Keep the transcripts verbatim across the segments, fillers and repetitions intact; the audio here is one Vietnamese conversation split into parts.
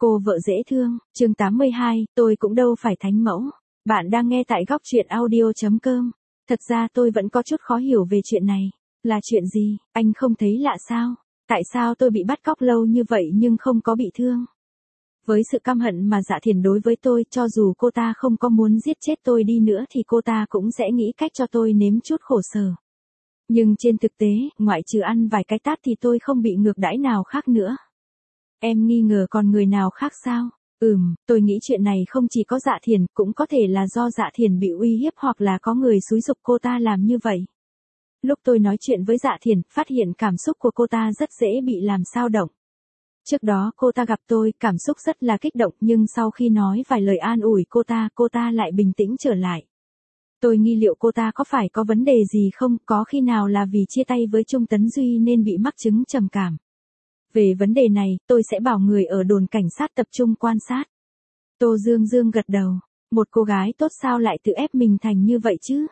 Cô vợ dễ thương, chương tám mươi hai, tôi cũng đâu phải thánh mẫu. Bạn đang nghe tại góc truyện audio.com. Thật ra tôi vẫn có chút khó hiểu về chuyện này. Là chuyện gì, anh không thấy lạ sao? Tại sao tôi bị bắt cóc lâu như vậy nhưng không có bị thương? Với sự căm hận mà Dạ Thiền đối với tôi, cho dù cô ta không có muốn giết chết tôi đi nữa thì cô ta cũng sẽ nghĩ cách cho tôi nếm chút khổ sở. Nhưng trên thực tế, ngoại trừ ăn vài cái tát thì tôi không bị ngược đãi nào khác nữa. Em nghi ngờ còn người nào khác sao? Ừm, tôi nghĩ chuyện này không chỉ có Dạ Thiền, cũng có thể là do Dạ Thiền bị uy hiếp hoặc là có người xúi giục cô ta làm như vậy. Lúc tôi nói chuyện với Dạ Thiền, phát hiện cảm xúc của cô ta rất dễ bị làm xao động. Trước đó cô ta gặp tôi, cảm xúc rất là kích động, nhưng sau khi nói vài lời an ủi cô ta, cô ta lại bình tĩnh trở lại. Tôi nghi liệu cô ta có phải có vấn đề gì không, có khi nào là vì chia tay với Trung Tấn Duy nên bị mắc chứng trầm cảm. Về vấn đề này, tôi sẽ bảo người ở đồn cảnh sát tập trung quan sát. Tô Dương Dương gật đầu. Một cô gái tốt sao lại tự ép mình thành như vậy chứ?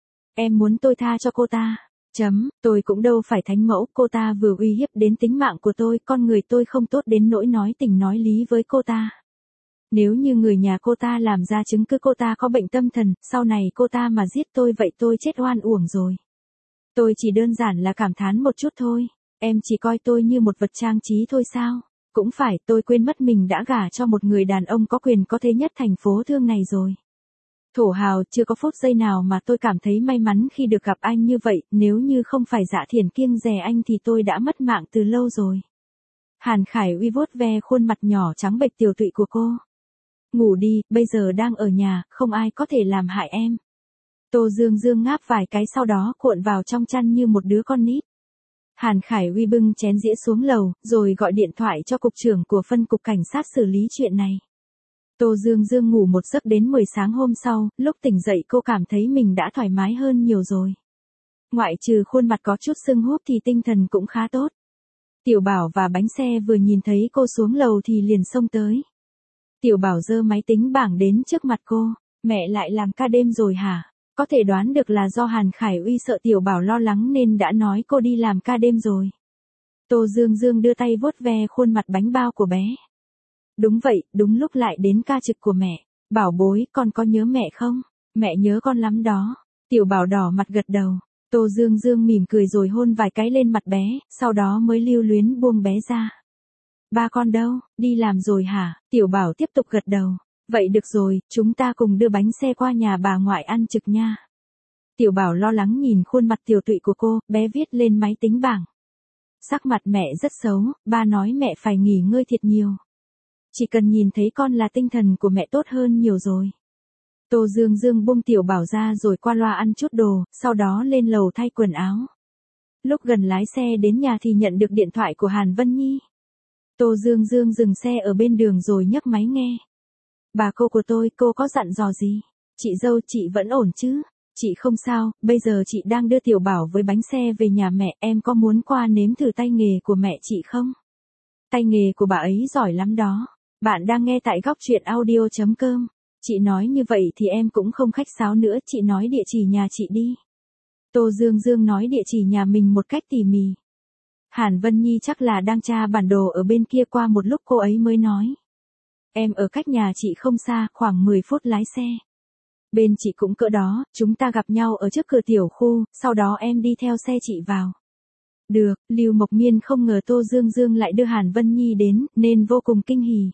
Em muốn tôi tha cho cô ta. Chấm, tôi cũng đâu phải thánh mẫu, cô ta vừa uy hiếp đến tính mạng của tôi, con người tôi không tốt đến nỗi nói tình nói lý với cô ta. Nếu như người nhà cô ta làm ra chứng cứ cô ta có bệnh tâm thần, sau này cô ta mà giết tôi vậy tôi chết oan uổng rồi. Tôi chỉ đơn giản là cảm thán một chút thôi. Em chỉ coi tôi như một vật trang trí thôi sao? Cũng phải, tôi quên mất mình đã gả cho một người đàn ông có quyền có thế nhất thành phố Thương này rồi. Thổ hào, chưa có phút giây nào mà tôi cảm thấy may mắn khi được gặp anh như vậy, nếu như không phải Dạ Thiền kiêng dè anh thì tôi đã mất mạng từ lâu rồi. Hàn Khải Uy vuốt ve khuôn mặt nhỏ trắng bệch tiều tụy của cô. Ngủ đi, bây giờ đang ở nhà, không ai có thể làm hại em. Tô Dương Dương ngáp vài cái sau đó cuộn vào trong chăn như một đứa con nít. Hàn Khải Uy bưng chén dĩa xuống lầu, rồi gọi điện thoại cho cục trưởng của phân cục cảnh sát xử lý chuyện này. Tô Dương Dương ngủ một giấc đến mười sáng hôm sau, lúc tỉnh dậy cô cảm thấy mình đã thoải mái hơn nhiều rồi. Ngoại trừ khuôn mặt có chút sưng húp thì tinh thần cũng khá tốt. Tiểu Bảo và bánh xe vừa nhìn thấy cô xuống lầu thì liền xông tới. Tiểu Bảo giơ máy tính bảng đến trước mặt cô. Mẹ lại làm ca đêm rồi hả? Có thể đoán được là do Hàn Khải Uy sợ Tiểu Bảo lo lắng nên đã nói cô đi làm ca đêm rồi. Tô Dương Dương đưa tay vuốt ve khuôn mặt bánh bao của bé. Đúng vậy, đúng lúc lại đến ca trực của mẹ. Bảo bối, con có nhớ mẹ không? Mẹ nhớ con lắm đó. Tiểu Bảo đỏ mặt gật đầu. Tô Dương Dương mỉm cười rồi hôn vài cái lên mặt bé, sau đó mới lưu luyến buông bé ra. Ba con đâu, đi làm rồi hả? Tiểu Bảo tiếp tục gật đầu. Vậy được rồi, chúng ta cùng đưa bánh xe qua nhà bà ngoại ăn trực nha. Tiểu Bảo lo lắng nhìn khuôn mặt tiều tụy của cô, bé viết lên máy tính bảng. Sắc mặt mẹ rất xấu, ba nói mẹ phải nghỉ ngơi thiệt nhiều. Chỉ cần nhìn thấy con là tinh thần của mẹ tốt hơn nhiều rồi. Tô Dương Dương buông Tiểu Bảo ra rồi qua loa ăn chút đồ, sau đó lên lầu thay quần áo. Lúc gần lái xe đến nhà thì nhận được điện thoại của Hàn Vân Nhi. Tô Dương Dương dừng xe ở bên đường rồi nhấc máy nghe. Bà cô của tôi, cô có dặn dò gì? Chị dâu, chị vẫn ổn chứ? Chị không sao, bây giờ chị đang đưa Tiểu Bảo với bánh xe về nhà mẹ, em có muốn qua nếm thử tay nghề của mẹ chị không? Tay nghề của bà ấy giỏi lắm đó. Bạn đang nghe tại góc truyện audio.com. Chị nói như vậy thì em cũng không khách sáo nữa, chị nói địa chỉ nhà chị đi. Tô Dương Dương nói địa chỉ nhà mình một cách tỉ mỉ. Hàn Vân Nhi chắc là đang tra bản đồ ở bên kia, qua một lúc cô ấy mới nói. Em ở cách nhà chị không xa, khoảng mười phút lái xe. Bên chị cũng cỡ đó, chúng ta gặp nhau ở trước cửa tiểu khu, sau đó em đi theo xe chị vào. Được, Lưu Mộc Miên không ngờ Tô Dương Dương lại đưa Hàn Vân Nhi đến, nên vô cùng kinh hỉ.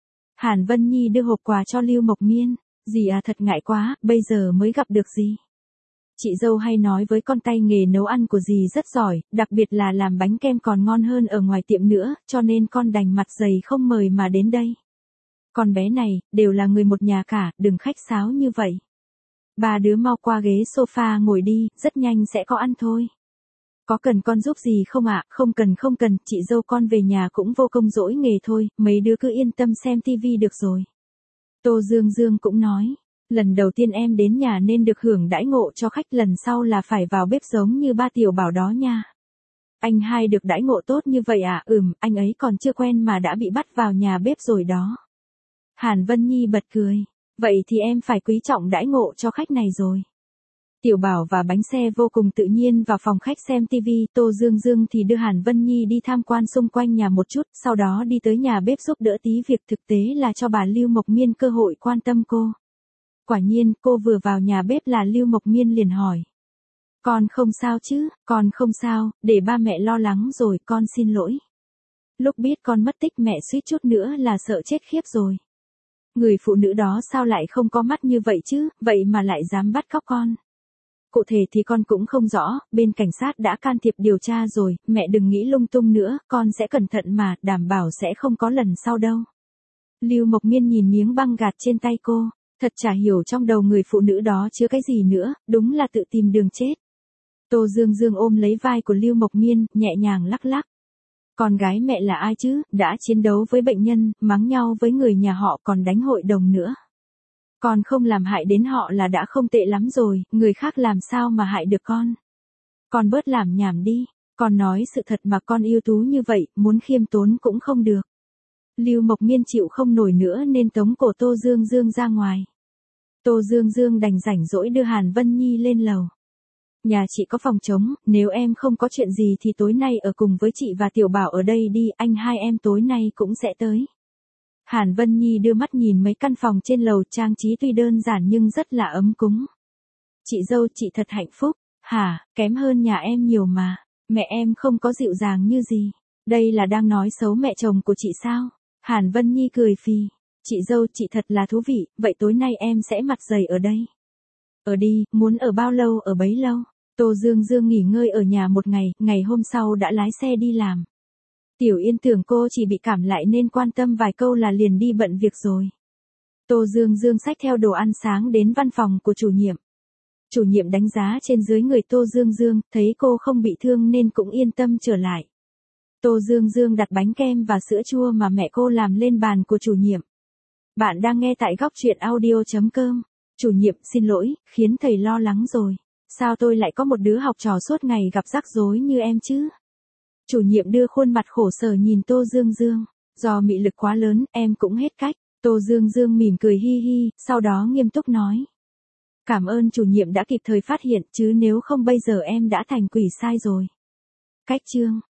Hàn Vân Nhi đưa hộp quà cho Lưu Mộc Miên. Dì à, thật ngại quá, bây giờ mới gặp được dì. Chị dâu hay nói với con tay nghề nấu ăn của dì rất giỏi, đặc biệt là làm bánh kem còn ngon hơn ở ngoài tiệm nữa, cho nên con đành mặt dày không mời mà đến đây. Con bé này, đều là người một nhà cả, đừng khách sáo như vậy. Ba đứa mau qua ghế sofa ngồi đi, rất nhanh sẽ có ăn thôi. Có cần con giúp gì không ạ? Không cần không cần, chị dâu con về nhà cũng vô công dỗi nghề thôi, mấy đứa cứ yên tâm xem tivi được rồi. Tô Dương Dương cũng nói, lần đầu tiên em đến nhà nên được hưởng đãi ngộ cho khách, lần sau là phải vào bếp giống như ba Tiểu Bảo đó nha. Anh hai được đãi ngộ tốt như vậy à? Ừm, anh ấy còn chưa quen mà đã bị bắt vào nhà bếp rồi đó. Hàn Vân Nhi bật cười, vậy thì em phải quý trọng đãi ngộ cho khách này rồi. Tiểu Bảo và bánh xe vô cùng tự nhiên vào phòng khách xem tivi, Tô Dương Dương thì đưa Hàn Vân Nhi đi tham quan xung quanh nhà một chút, sau đó đi tới nhà bếp giúp đỡ tí việc, thực tế là cho bà Lưu Mộc Miên cơ hội quan tâm cô. Quả nhiên, cô vừa vào nhà bếp là Lưu Mộc Miên liền hỏi. Con không sao chứ, con không sao, để ba mẹ lo lắng rồi, con xin lỗi. Lúc biết con mất tích mẹ suýt chút nữa là sợ chết khiếp rồi. Người phụ nữ đó sao lại không có mắt như vậy chứ, vậy mà lại dám bắt cóc con. Cụ thể thì con cũng không rõ, bên cảnh sát đã can thiệp điều tra rồi, mẹ đừng nghĩ lung tung nữa, con sẽ cẩn thận mà, đảm bảo sẽ không có lần sau đâu. Lưu Mộc Miên nhìn miếng băng gạt trên tay cô, thật chả hiểu trong đầu người phụ nữ đó chứa cái gì nữa, đúng là tự tìm đường chết. Tô Dương Dương ôm lấy vai của Lưu Mộc Miên, nhẹ nhàng lắc lắc. Con gái mẹ là ai chứ, đã chiến đấu với bệnh nhân, mắng nhau với người nhà họ còn đánh hội đồng nữa. Con không làm hại đến họ là đã không tệ lắm rồi, người khác làm sao mà hại được con. Con bớt làm nhảm đi, con nói sự thật mà con yêu tú như vậy, muốn khiêm tốn cũng không được. Lưu Mộc Miên chịu không nổi nữa nên tống cổ Tô Dương Dương ra ngoài. Tô Dương Dương đành rảnh rỗi đưa Hàn Vân Nhi lên lầu. Nhà chị có phòng trống, nếu em không có chuyện gì thì tối nay ở cùng với chị và Tiểu Bảo ở đây đi, anh hai em tối nay cũng sẽ tới. Hàn Vân Nhi đưa mắt nhìn mấy căn phòng trên lầu, trang trí tuy đơn giản nhưng rất là ấm cúng. Chị dâu chị thật hạnh phúc, hả, kém hơn nhà em nhiều mà, mẹ em không có dịu dàng như gì, đây là đang nói xấu mẹ chồng của chị sao? Hàn Vân Nhi cười phì, chị dâu chị thật là thú vị, vậy tối nay em sẽ mặt dày ở đây. Ở đi, muốn ở bao lâu ở bấy lâu. Tô Dương Dương nghỉ ngơi ở nhà một ngày, ngày hôm sau đã lái xe đi làm. Tiểu Yên tưởng cô chỉ bị cảm lại nên quan tâm vài câu là liền đi bận việc rồi. Tô Dương Dương xách theo đồ ăn sáng đến văn phòng của chủ nhiệm. Chủ nhiệm đánh giá trên dưới người Tô Dương Dương, thấy cô không bị thương nên cũng yên tâm trở lại. Tô Dương Dương đặt bánh kem và sữa chua mà mẹ cô làm lên bàn của chủ nhiệm. Bạn đang nghe tại góc truyện audio chấm com. Chủ nhiệm, xin lỗi, khiến thầy lo lắng rồi. Sao tôi lại có một đứa học trò suốt ngày gặp rắc rối như em chứ? Chủ nhiệm đưa khuôn mặt khổ sở nhìn Tô Dương Dương. Do mị lực quá lớn, em cũng hết cách. Tô Dương Dương mỉm cười hi hi, sau đó nghiêm túc nói. Cảm ơn chủ nhiệm đã kịp thời phát hiện, chứ nếu không bây giờ em đã thành quỷ sai rồi. Cách chương.